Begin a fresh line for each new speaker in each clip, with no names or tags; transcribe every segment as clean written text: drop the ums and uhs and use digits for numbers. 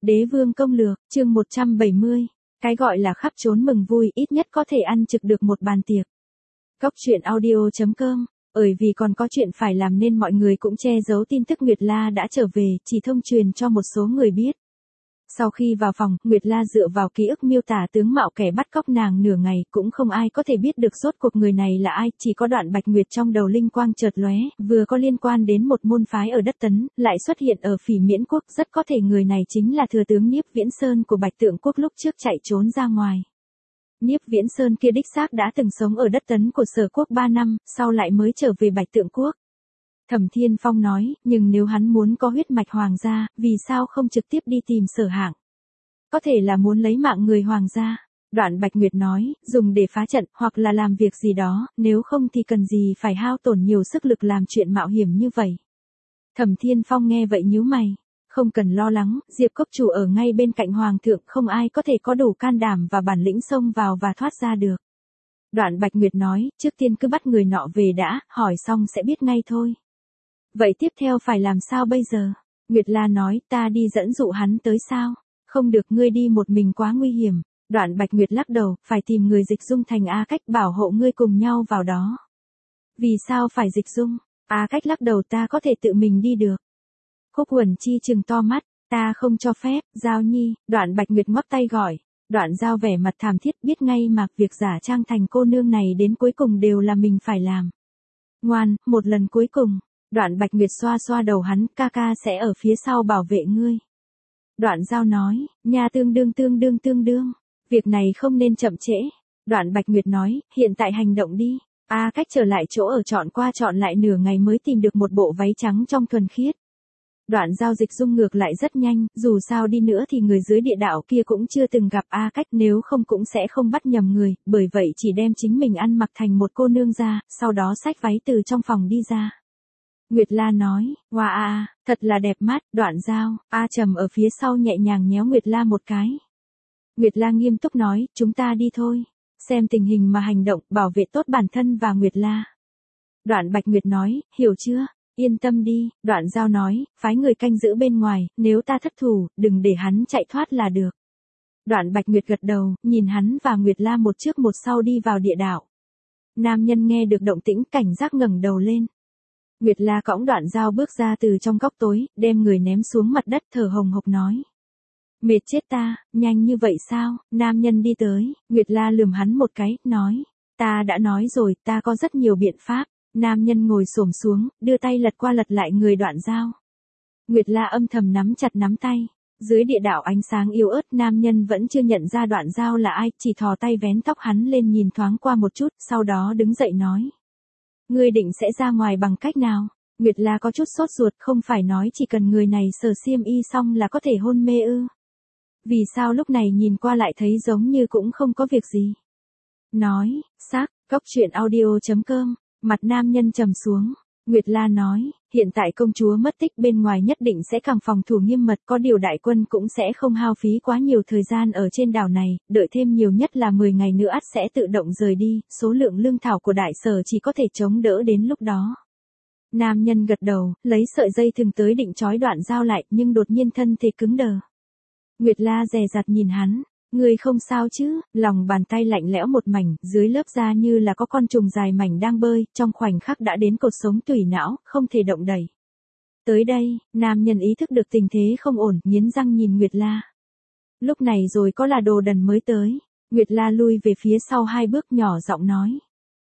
Đế vương công lược, chương 170. Cái gọi là khắp trốn mừng vui ít nhất có thể ăn trực được một bàn tiệc. Cốc truyện audio.com. Bởi vì còn có chuyện phải làm nên mọi người cũng che giấu tin tức Nguyệt La đã trở về, chỉ thông truyền cho một số người biết. Sau khi vào phòng, Nguyệt La dựa vào ký ức miêu tả tướng mạo kẻ bắt cóc nàng nửa ngày, cũng không ai có thể biết được rốt cuộc người này là ai, chỉ có Đoạn Bạch Nguyệt trong đầu linh quang chợt lóe, vừa có liên quan đến một môn phái ở đất Tấn, lại xuất hiện ở Phỉ Miễn quốc, rất có thể người này chính là thừa tướng Niếp Viễn Sơn của Bạch Tượng quốc lúc trước chạy trốn ra ngoài. Niếp Viễn Sơn kia đích xác đã từng sống ở đất Tấn của Sở quốc 3 năm, sau lại mới trở về Bạch Tượng quốc. Thẩm Thiên Phong nói, nhưng nếu hắn muốn có huyết mạch hoàng gia, vì sao không trực tiếp đi tìm Sở Hạng? Có thể là muốn lấy mạng người hoàng gia. Đoạn Bạch Nguyệt nói, dùng để phá trận, hoặc là làm việc gì đó, nếu không thì cần gì phải hao tổn nhiều sức lực làm chuyện mạo hiểm như vậy. Thẩm Thiên Phong nghe vậy nhíu mày. Không cần lo lắng, Diệp Cốc chủ ở ngay bên cạnh hoàng thượng, không ai có thể có đủ can đảm và bản lĩnh xông vào và thoát ra được. Đoạn Bạch Nguyệt nói, trước tiên cứ bắt người nọ về đã, hỏi xong sẽ biết ngay thôi. Vậy tiếp theo phải làm sao bây giờ? Nguyệt La nói, ta đi dẫn dụ hắn tới sao? Không được, ngươi đi một mình quá nguy hiểm. Đoạn Bạch Nguyệt lắc đầu, phải tìm người dịch dung thành A Cách bảo hộ ngươi cùng nhau vào đó. Vì sao phải dịch dung? A Cách lắc đầu, ta có thể tự mình đi được. Khúc Uẩn Chi trừng to mắt, ta không cho phép, Giao Nhi. Đoạn Bạch Nguyệt ngoắc tay gọi. Đoạn Giao vẻ mặt thảm thiết, biết ngay mà việc giả trang thành cô nương này đến cuối cùng đều là mình phải làm. Ngoan, một lần cuối cùng. Đoạn Bạch Nguyệt xoa xoa đầu hắn, ca ca sẽ ở phía sau bảo vệ ngươi. Đoạn Giao nói, nhà tương đương. Việc này không nên chậm trễ. Đoạn Bạch Nguyệt nói, hiện tại hành động đi. A Cách trở lại chỗ ở chọn qua chọn lại nửa ngày mới tìm được một bộ váy trắng trong thuần khiết. Đoạn Giao dịch dung ngược lại rất nhanh, dù sao đi nữa thì người dưới địa đạo kia cũng chưa từng gặp A Cách, nếu không cũng sẽ không bắt nhầm người, bởi vậy chỉ đem chính mình ăn mặc thành một cô nương ra, sau đó xách váy từ trong phòng đi ra. Nguyệt La nói, wow, thật là đẹp mắt. Đoạn Giao, A Trầm ở phía sau nhẹ nhàng nhéo Nguyệt La một cái. Nguyệt La nghiêm túc nói, chúng ta đi thôi. Xem tình hình mà hành động, bảo vệ tốt bản thân và Nguyệt La. Đoạn Bạch Nguyệt nói, hiểu chưa? Yên tâm đi. Đoạn Giao nói, phái người canh giữ bên ngoài, nếu ta thất thủ, đừng để hắn chạy thoát là được. Đoạn Bạch Nguyệt gật đầu, nhìn hắn và Nguyệt La một trước một sau đi vào địa đạo. Nam nhân nghe được động tĩnh cảnh giác ngẩng đầu lên. Nguyệt La cõng Đoạn Giao bước ra từ trong góc tối, đem người ném xuống mặt đất, thở hồng hộc nói. Mệt chết ta, nhanh như vậy sao? Nam nhân đi tới, Nguyệt La lườm hắn một cái, nói. Ta đã nói rồi, ta có rất nhiều biện pháp. Nam nhân ngồi xổm xuống, đưa tay lật qua lật lại người Đoạn Giao. Nguyệt La âm thầm nắm chặt nắm tay. Dưới địa đạo ánh sáng yếu ớt, nam nhân vẫn chưa nhận ra Đoạn Giao là ai, chỉ thò tay vén tóc hắn lên nhìn thoáng qua một chút, sau đó đứng dậy nói. Ngươi định sẽ ra ngoài bằng cách nào? Nguyệt La có chút sốt ruột, không phải nói chỉ cần người này sờ xiêm y xong là có thể hôn mê ư? Vì sao lúc này nhìn qua lại thấy giống như cũng không có việc gì? Nói, xác, cốc truyện audio.com, mặt nam nhân trầm xuống. Nguyệt La nói, hiện tại công chúa mất tích, bên ngoài nhất định sẽ càng phòng thủ nghiêm mật, có điều đại quân cũng sẽ không hao phí quá nhiều thời gian ở trên đảo này, đợi thêm nhiều nhất là 10 ngày nữa ắt sẽ tự động rời đi, số lượng lương thảo của đại sở chỉ có thể chống đỡ đến lúc đó. Nam nhân gật đầu, lấy sợi dây thừng tới định trói Đoạn Giao lại, nhưng đột nhiên thân thể cứng đờ. Nguyệt La dè dặt nhìn hắn. Người không sao chứ? Lòng bàn tay lạnh lẽo một mảnh, dưới lớp da như là có con trùng dài mảnh đang bơi, trong khoảnh khắc đã đến cột sống tủy não, không thể động đậy. Tới đây, nam nhân ý thức được tình thế không ổn, nghiến răng nhìn Nguyệt La. Lúc này rồi có là đồ đần mới tới. Nguyệt La lui về phía sau 2 bước, nhỏ giọng nói.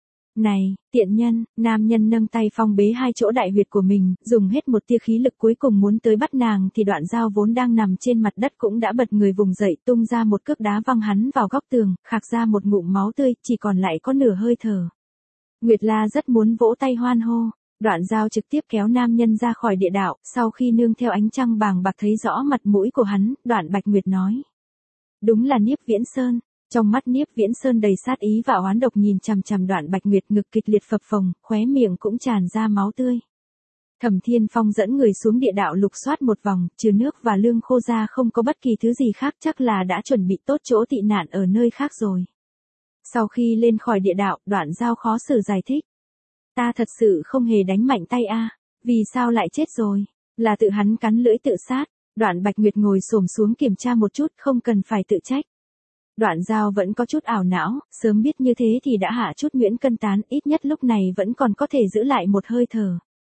Này, tiện nhân. Nam nhân nâng tay phong bế 2 chỗ đại huyệt của mình, dùng hết một tia khí lực cuối cùng muốn tới bắt nàng thì Đoạn Giao vốn đang nằm trên mặt đất cũng đã bật người vùng dậy, tung ra một cước đá văng hắn vào góc tường, khạc ra một ngụm máu tươi, chỉ còn lại có nửa hơi thở. Nguyệt La rất muốn vỗ tay hoan hô. Đoạn Giao trực tiếp kéo nam nhân ra khỏi địa đạo, sau khi nương theo ánh trăng bàng bạc thấy rõ mặt mũi của hắn, Đoạn Bạch Nguyệt nói. Đúng là Niếp Viễn Sơn. Trong mắt Niếp Viễn Sơn đầy sát ý và oán độc nhìn chằm chằm Đoạn Bạch Nguyệt, ngực kịch liệt phập phồng, khóe miệng cũng tràn ra máu tươi. Thẩm Thiên Phong dẫn người xuống địa đạo lục soát một vòng, trừ nước và lương khô ra không có bất kỳ thứ gì khác, chắc là đã chuẩn bị tốt chỗ tị nạn ở nơi khác rồi. Sau khi lên khỏi địa đạo, Đoạn Giao khó xử giải thích. Ta thật sự không hề đánh mạnh tay a. Vì sao lại chết rồi? Là tự hắn cắn lưỡi tự sát. Đoạn Bạch Nguyệt ngồi xổm xuống kiểm tra một chút, không cần phải tự trách. Đoạn Giao vẫn có chút ảo não, sớm biết như thế thì đã hạ chút nhuyễn cân tán, ít nhất lúc này vẫn còn có thể giữ lại một hơi thở.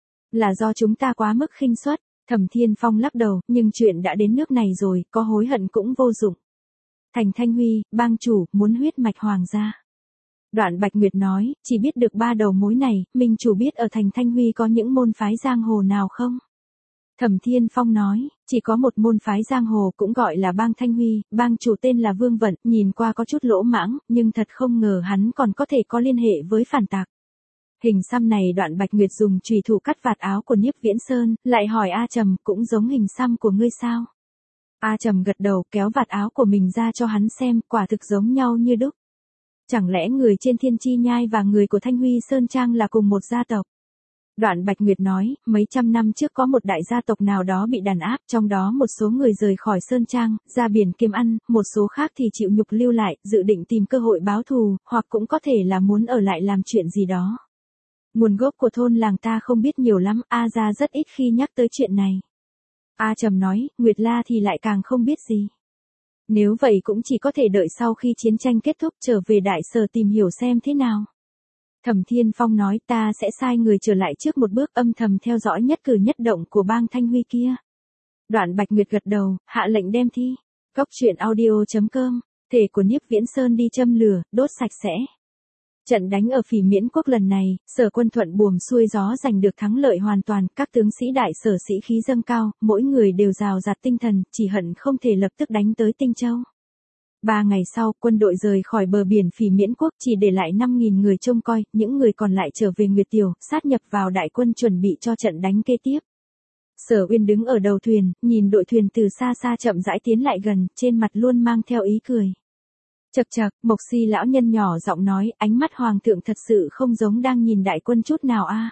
Là do chúng ta quá mức khinh suất. Thẩm Thiên Phong lắc đầu, nhưng chuyện đã đến nước này rồi, có hối hận cũng vô dụng. Thành Thanh Huy, bang chủ, muốn huyết mạch hoàng gia. Đoạn Bạch Nguyệt nói, chỉ biết được 3 đầu mối này, minh chủ biết ở Thành Thanh Huy có những môn phái giang hồ nào không? Thẩm Thiên Phong nói, chỉ có một môn phái giang hồ cũng gọi là bang Thanh Huy, bang chủ tên là Vương Vận, nhìn qua có chút lỗ mãng, nhưng thật không ngờ hắn còn có thể có liên hệ với phản tặc. Hình xăm này Đoạn Bạch Nguyệt dùng chùy thủ cắt vạt áo của Nhiếp Viễn Sơn, lại hỏi A Trầm, cũng giống hình xăm của ngươi sao? A Trầm gật đầu, kéo vạt áo của mình ra cho hắn xem, quả thực giống nhau như đúc. Chẳng lẽ người trên Thiên Chi Nhai và người của Thanh Huy Sơn Trang là cùng một gia tộc? Đoạn Bạch Nguyệt nói, mấy trăm năm trước có một đại gia tộc nào đó bị đàn áp, trong đó một số người rời khỏi Sơn Trang, ra biển kiếm ăn, một số khác thì chịu nhục lưu lại, dự định tìm cơ hội báo thù, hoặc cũng có thể là muốn ở lại làm chuyện gì đó. Nguồn gốc của thôn làng ta không biết nhiều lắm, A gia rất ít khi nhắc tới chuyện này. A Trầm nói, Nguyệt La thì lại càng không biết gì. Nếu vậy cũng chỉ có thể đợi sau khi chiến tranh kết thúc trở về đại sở tìm hiểu xem thế nào. Thẩm Thiên Phong nói, ta sẽ sai người trở lại trước một bước, âm thầm theo dõi nhất cử nhất động của bang Thanh Huy kia. Đoạn Bạch Nguyệt gật đầu, hạ lệnh đem thi. Cốc truyện audio.com, thể của Nhiếp Viễn Sơn đi châm lửa, đốt sạch sẽ. Trận đánh ở Phỉ Miễn Quốc lần này, Sở Quân thuận buồm xuôi gió giành được thắng lợi hoàn toàn, các tướng sĩ đại sở sĩ khí dâng cao, mỗi người đều rào rạt tinh thần, chỉ hận không thể lập tức đánh tới Tinh Châu. 3 ngày sau, quân đội rời khỏi bờ biển Phỉ Miễn Quốc, chỉ để lại 5.000 người trông coi, những người còn lại trở về Nguyệt Tiểu, sát nhập vào đại quân chuẩn bị cho trận đánh kế tiếp. Sở Uyên đứng ở đầu thuyền, nhìn đội thuyền từ xa xa chậm rãi tiến lại gần, trên mặt luôn mang theo ý cười. Chậc chậc, Mộc Si lão nhân nhỏ giọng nói, ánh mắt hoàng thượng thật sự không giống đang nhìn đại quân chút nào a.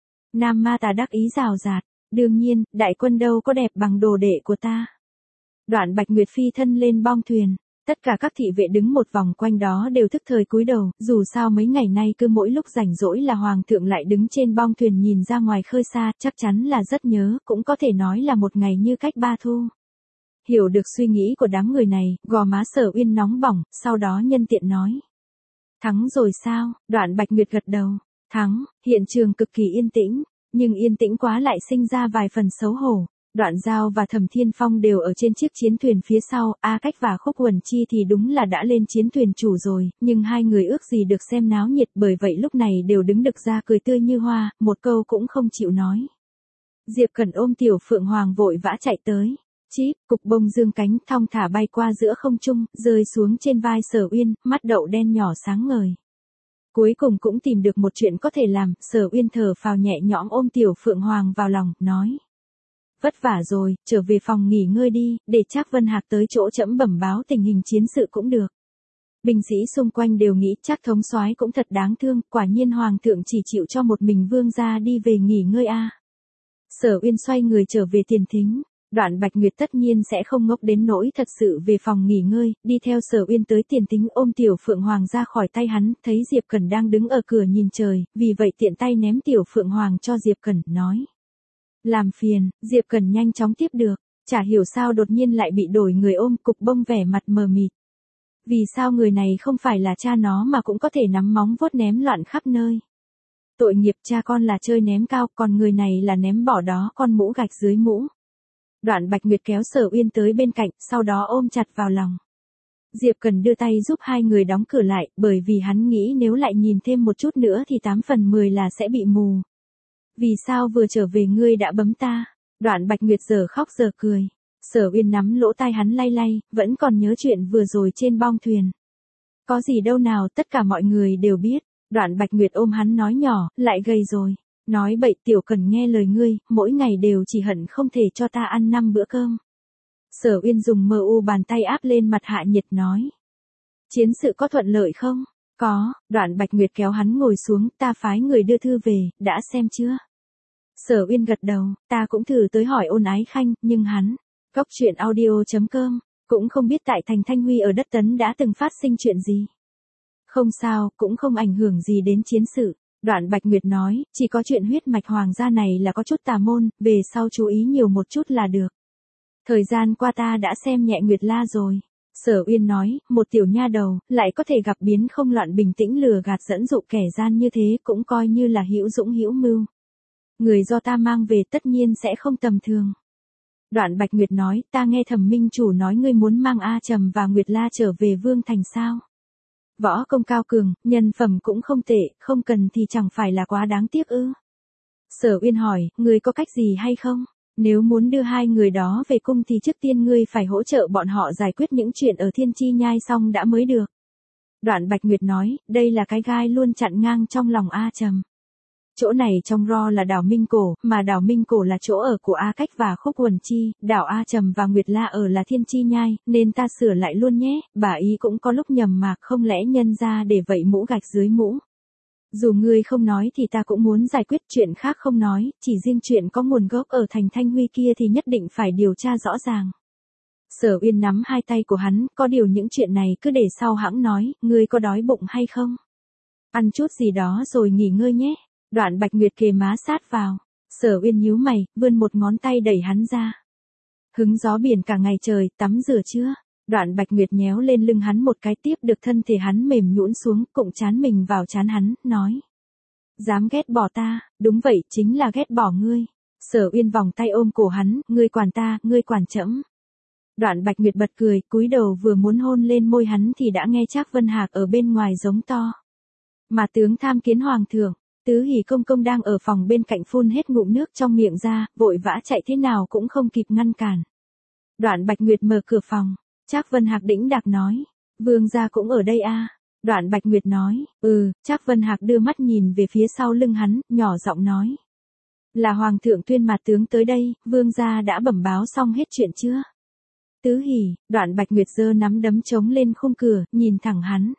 Nam Ma Tà đắc ý rào rạt, đương nhiên, đại quân đâu có đẹp bằng đồ đệ của ta. Đoạn Bạch Nguyệt phi thân lên bong thuyền, tất cả các thị vệ đứng một vòng quanh đó đều thức thời cúi đầu, dù sao mấy ngày nay cứ mỗi lúc rảnh rỗi là hoàng thượng lại đứng trên bong thuyền nhìn ra ngoài khơi xa, chắc chắn là rất nhớ, cũng có thể nói là một ngày như cách 3 thu. Hiểu được suy nghĩ của đám người này, gò má Sở Uyên nóng bỏng, sau đó nhân tiện nói. Thắng rồi sao? Đoạn Bạch Nguyệt gật đầu. Thắng, hiện trường cực kỳ yên tĩnh, nhưng yên tĩnh quá lại sinh ra vài phần xấu hổ. Đoạn Giao và Thẩm Thiên Phong đều ở trên chiếc chiến thuyền phía sau, A Cách và Khúc Huẩn Chi thì đúng là đã lên chiến thuyền chủ rồi, nhưng hai người ước gì được xem náo nhiệt, bởi vậy lúc này đều đứng đực ra cười tươi như hoa, một câu cũng không chịu nói. Diệp Cẩn ôm Tiểu Phượng Hoàng vội vã chạy tới. Chíp, cục bông dương cánh thong thả bay qua giữa không trung, rơi xuống trên vai Sở Uyên, mắt đậu đen nhỏ sáng ngời. Cuối cùng cũng tìm được một chuyện có thể làm, Sở Uyên thở phào nhẹ nhõm ôm Tiểu Phượng Hoàng vào lòng, nói. Vất vả rồi, trở về phòng nghỉ ngơi đi, để Trác Vân Hạc tới chỗ trẫm bẩm báo tình hình chiến sự cũng được. Binh sĩ xung quanh đều nghĩ Trác thống soái cũng thật đáng thương, quả nhiên hoàng thượng chỉ chịu cho một mình vương gia đi về nghỉ ngơi a. Sở Uyên xoay người trở về tiền thính. Đoạn Bạch Nguyệt tất nhiên sẽ không ngốc đến nỗi thật sự về phòng nghỉ ngơi, đi theo Sở Uyên tới tiền thính ôm Tiểu Phượng Hoàng ra khỏi tay hắn, thấy Diệp Cẩn đang đứng ở cửa nhìn trời, vì vậy tiện tay ném Tiểu Phượng Hoàng cho Diệp Cẩn, nói. Làm phiền, Diệp Cẩn nhanh chóng tiếp được, chả hiểu sao đột nhiên lại bị đổi người ôm, cục bông vẻ mặt mờ mịt. Vì sao người này không phải là cha nó mà cũng có thể nắm móng vuốt ném loạn khắp nơi. Tội nghiệp, cha con là chơi ném cao, còn người này là ném bỏ đó con mũ gạch dưới mũ. Đoạn Bạch Nguyệt kéo Sở Uyên tới bên cạnh, sau đó ôm chặt vào lòng. Diệp Cần đưa tay giúp hai người đóng cửa lại, bởi vì hắn nghĩ nếu lại nhìn thêm một chút nữa thì 8 phần 10 là sẽ bị mù. Vì sao vừa trở về ngươi đã bấm ta? Đoạn Bạch Nguyệt giờ khóc giờ cười. Sở Uyên nắm lỗ tai hắn lay lay, vẫn còn nhớ chuyện vừa rồi trên bong thuyền. Có gì đâu nào, tất cả mọi người đều biết. Đoạn Bạch Nguyệt ôm hắn nói nhỏ, lại gầy rồi. Nói bậy, Tiểu Cần nghe lời ngươi, mỗi ngày đều chỉ hận không thể cho ta ăn 5 bữa cơm. Sở Uyên dùng mờ u bàn tay áp lên mặt Hạ Nhiệt nói. Chiến sự có thuận lợi không? Có. Đoạn Bạch Nguyệt kéo hắn ngồi xuống, ta phái người đưa thư về, đã xem chưa? Sở Uyên gật đầu, ta cũng thử tới hỏi Ôn Ái Khanh, nhưng hắn, Cốc truyện audio.com, cũng không biết tại thành Thanh Huy ở đất Tấn đã từng phát sinh chuyện gì. Không sao, cũng không ảnh hưởng gì đến chiến sự. Đoạn Bạch Nguyệt nói, chỉ có chuyện huyết mạch hoàng gia này là có chút tà môn, về sau chú ý nhiều một chút là được. Thời gian qua ta đã xem nhẹ Nguyệt La rồi. Sở Uyên nói, một tiểu nha đầu, lại có thể gặp biến không loạn bình tĩnh lừa gạt dẫn dụ kẻ gian như thế cũng coi như là hữu dũng hữu mưu. Người do ta mang về tất nhiên sẽ không tầm thường. Đoạn Bạch Nguyệt nói, ta nghe Thẩm Minh chủ nói ngươi muốn mang A Trầm và Nguyệt La trở về Vương Thành sao? Võ công cao cường, nhân phẩm cũng không tệ, không cần thì chẳng phải là quá đáng tiếc ư? Sở Uyên hỏi, ngươi có cách gì hay không? Nếu muốn đưa hai người đó về cung thì trước tiên ngươi phải hỗ trợ bọn họ giải quyết những chuyện ở Thiên Chi Nhai xong đã mới được. Đoạn Bạch Nguyệt nói, đây là cái gai luôn chặn ngang trong lòng A Trầm. Chỗ này trong Ro là đảo Minh Cổ, mà đảo Minh Cổ là chỗ ở của A Cách và Khúc Quần Chi, đảo A Trầm và Nguyệt La ở là Thiên Chi Nhai, nên ta sửa lại luôn nhé, bà ý cũng có lúc nhầm mà không lẽ nhân ra để vậy mũ gạch dưới mũ. Dù ngươi không nói thì ta cũng muốn giải quyết chuyện khác không nói, chỉ riêng chuyện có nguồn gốc ở thành Thanh Huy kia thì nhất định phải điều tra rõ ràng. Sở Uyên nắm hai tay của hắn, có điều những chuyện này cứ để sau hãng nói, ngươi có đói bụng hay không? Ăn chút gì đó rồi nghỉ ngơi nhé. Đoạn Bạch Nguyệt kề má sát vào. Sở Uyên nhíu mày, vươn một ngón tay đẩy hắn ra. Hứng gió biển cả ngày trời, tắm rửa chưa? Đoạn Bạch Nguyệt nhéo lên lưng hắn một cái tiếp được thân thể hắn mềm nhũn xuống, cụng chán mình vào chán hắn, nói. Dám ghét bỏ ta, đúng vậy, chính là ghét bỏ ngươi. Sở Uyên vòng tay ôm cổ hắn, ngươi quản ta, ngươi quản trẫm. Đoạn Bạch Nguyệt bật cười, cúi đầu vừa muốn hôn lên môi hắn thì đã nghe Trác Vân Hạc ở bên ngoài giống to. Mà tướng tham kiến hoàng thượng. Tứ Hỷ công công đang ở phòng bên cạnh phun hết ngụm nước trong miệng ra, vội vã chạy thế nào cũng không kịp ngăn cản. Đoạn Bạch Nguyệt mở cửa phòng, Trác Vân Hạc đĩnh đạc nói, vương gia cũng ở đây à? Đoạn Bạch Nguyệt nói, Trác Vân Hạc đưa mắt nhìn về phía sau lưng hắn, nhỏ giọng nói. Là hoàng thượng tuyên mà tướng tới đây, vương gia đã bẩm báo xong hết chuyện chưa? Tứ Hỷ, Đoạn Bạch Nguyệt giơ nắm đấm trống lên khung cửa, nhìn thẳng hắn.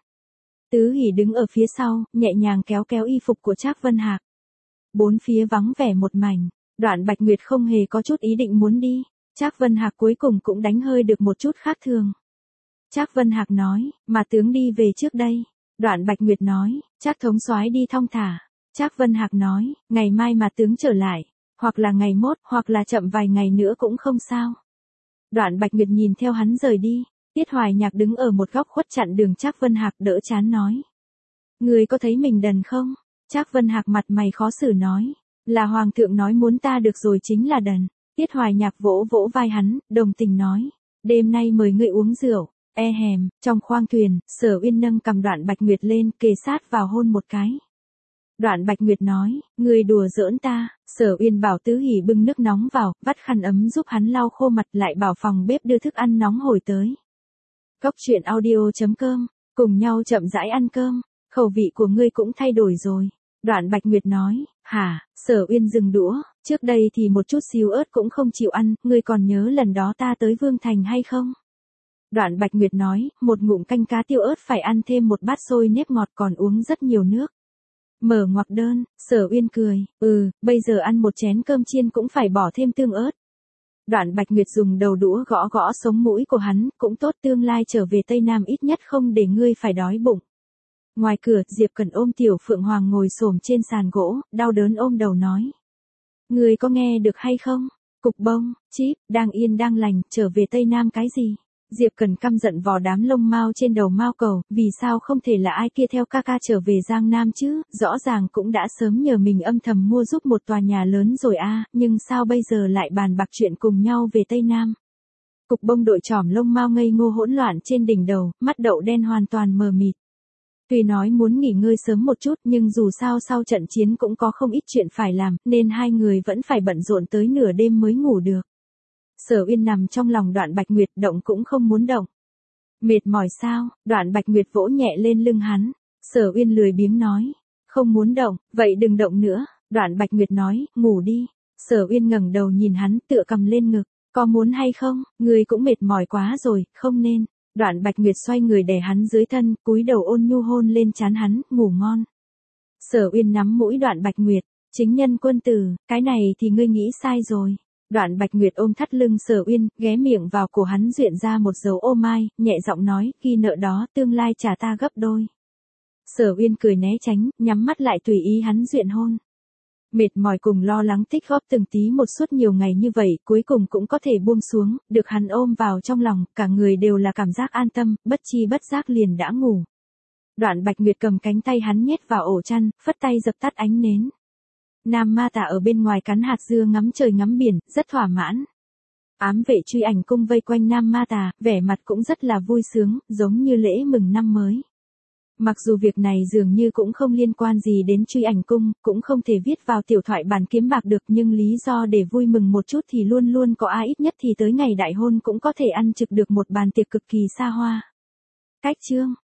Tứ Hỷ đứng ở phía sau, nhẹ nhàng kéo kéo y phục của Trác Vân Hạc. Bốn phía vắng vẻ một mảnh, Đoạn Bạch Nguyệt không hề có chút ý định muốn đi. Trác Vân Hạc cuối cùng cũng đánh hơi được một chút khác thường. Trác Vân Hạc nói, mà tướng đi về trước đây. Đoạn Bạch Nguyệt nói, Trác thống soái đi thong thả. Trác Vân Hạc nói, ngày mai mà tướng trở lại, hoặc là ngày mốt, hoặc là chậm vài ngày nữa cũng không sao. Đoạn Bạch Nguyệt nhìn theo hắn rời đi. Tiết Hoài Nhạc đứng ở một góc khuất chặn đường Trác Vân Hạc đỡ chán nói. Người có thấy mình đần không? Trác Vân Hạc mặt mày khó xử nói. Là hoàng thượng nói muốn ta được rồi chính là đần. Tiết Hoài Nhạc vỗ vỗ vai hắn, đồng tình nói. Đêm nay mời ngươi uống rượu. Hèm, trong khoang thuyền, Sở Uyên nâng cầm Đoạn Bạch Nguyệt lên, kề sát vào hôn một cái. Đoạn Bạch Nguyệt nói, ngươi đùa giỡn ta. Sở Uyên bảo Tứ Hỷ bưng nước nóng vào, vắt khăn ấm giúp hắn lau khô mặt, lại bảo phòng bếp đưa thức ăn nóng hổi tới. Góc truyện audio.com, cùng nhau chậm rãi ăn cơm, khẩu vị của ngươi cũng thay đổi rồi. Đoạn Bạch Nguyệt nói, hả? Sở Uyên dừng đũa, trước đây thì một chút xíu ớt cũng không chịu ăn, ngươi còn nhớ lần đó ta tới Vương Thành hay không? Đoạn Bạch Nguyệt nói, một ngụm canh cá tiêu ớt phải ăn thêm một bát xôi nếp ngọt còn uống rất nhiều nước. Mở ngoặc đơn, Sở Uyên cười, bây giờ ăn một chén cơm chiên cũng phải bỏ thêm tương ớt. Đoạn Bạch Nguyệt dùng đầu đũa gõ gõ sống mũi của hắn, cũng tốt tương lai trở về Tây Nam ít nhất không để ngươi phải đói bụng. Ngoài cửa, Diệp Cẩn ôm Tiểu Phượng Hoàng ngồi xổm trên sàn gỗ, đau đớn ôm đầu nói. Ngươi có nghe được hay không? Cục bông, chíp, đang yên đang lành, trở về Tây Nam cái gì? Diệp Cẩn căm giận vò đám lông mao trên đầu Mao Cầu, vì sao không thể là ai kia theo ca ca trở về Giang Nam chứ, rõ ràng cũng đã sớm nhờ mình âm thầm mua giúp một tòa nhà lớn rồi nhưng sao bây giờ lại bàn bạc chuyện cùng nhau về Tây Nam. Cục bông đội trỏm lông mao ngây ngô hỗn loạn trên đỉnh đầu, mắt đậu đen hoàn toàn mờ mịt. Tuy nói muốn nghỉ ngơi sớm một chút nhưng dù sao sau trận chiến cũng có không ít chuyện phải làm, nên hai người vẫn phải bận rộn tới nửa đêm mới ngủ được. Sở Uyên nằm trong lòng Đoạn Bạch Nguyệt, động cũng không muốn động. Mệt mỏi sao? Đoạn Bạch Nguyệt vỗ nhẹ lên lưng hắn. Sở Uyên lười biếng nói. Không muốn động, vậy đừng động nữa. Đoạn Bạch Nguyệt nói, ngủ đi. Sở Uyên ngẩng đầu nhìn hắn, tựa cầm lên ngực. Có muốn hay không? Người cũng mệt mỏi quá rồi, không nên. Đoạn Bạch Nguyệt xoay người đè hắn dưới thân, cúi đầu ôn nhu hôn lên trán hắn, ngủ ngon. Sở Uyên nắm mũi Đoạn Bạch Nguyệt. Chính nhân quân tử, cái này thì ngươi nghĩ sai rồi. Đoạn Bạch Nguyệt ôm thắt lưng Sở Uyên, ghé miệng vào cổ hắn duyện ra một dấu ô mai, nhẹ giọng nói, ghi nợ đó, tương lai trả ta gấp đôi. Sở Uyên cười né tránh, nhắm mắt lại tùy ý hắn duyện hôn. Mệt mỏi cùng lo lắng tích góp từng tí một suốt nhiều ngày như vậy, cuối cùng cũng có thể buông xuống, được hắn ôm vào trong lòng, cả người đều là cảm giác an tâm, bất chi bất giác liền đã ngủ. Đoạn Bạch Nguyệt cầm cánh tay hắn nhét vào ổ chăn, phất tay dập tắt ánh nến. Nam Ma Tà ở bên ngoài cắn hạt dưa ngắm trời ngắm biển, rất thỏa mãn. Ám vệ Truy Ảnh Cung vây quanh Nam Ma Tà, vẻ mặt cũng rất là vui sướng, giống như lễ mừng năm mới. Mặc dù việc này dường như cũng không liên quan gì đến Truy Ảnh Cung, cũng không thể viết vào tiểu thoại bản kiếm bạc được, nhưng lý do để vui mừng một chút thì luôn luôn có, ít nhất thì tới ngày đại hôn cũng có thể ăn trực được một bàn tiệc cực kỳ xa hoa. Cách chương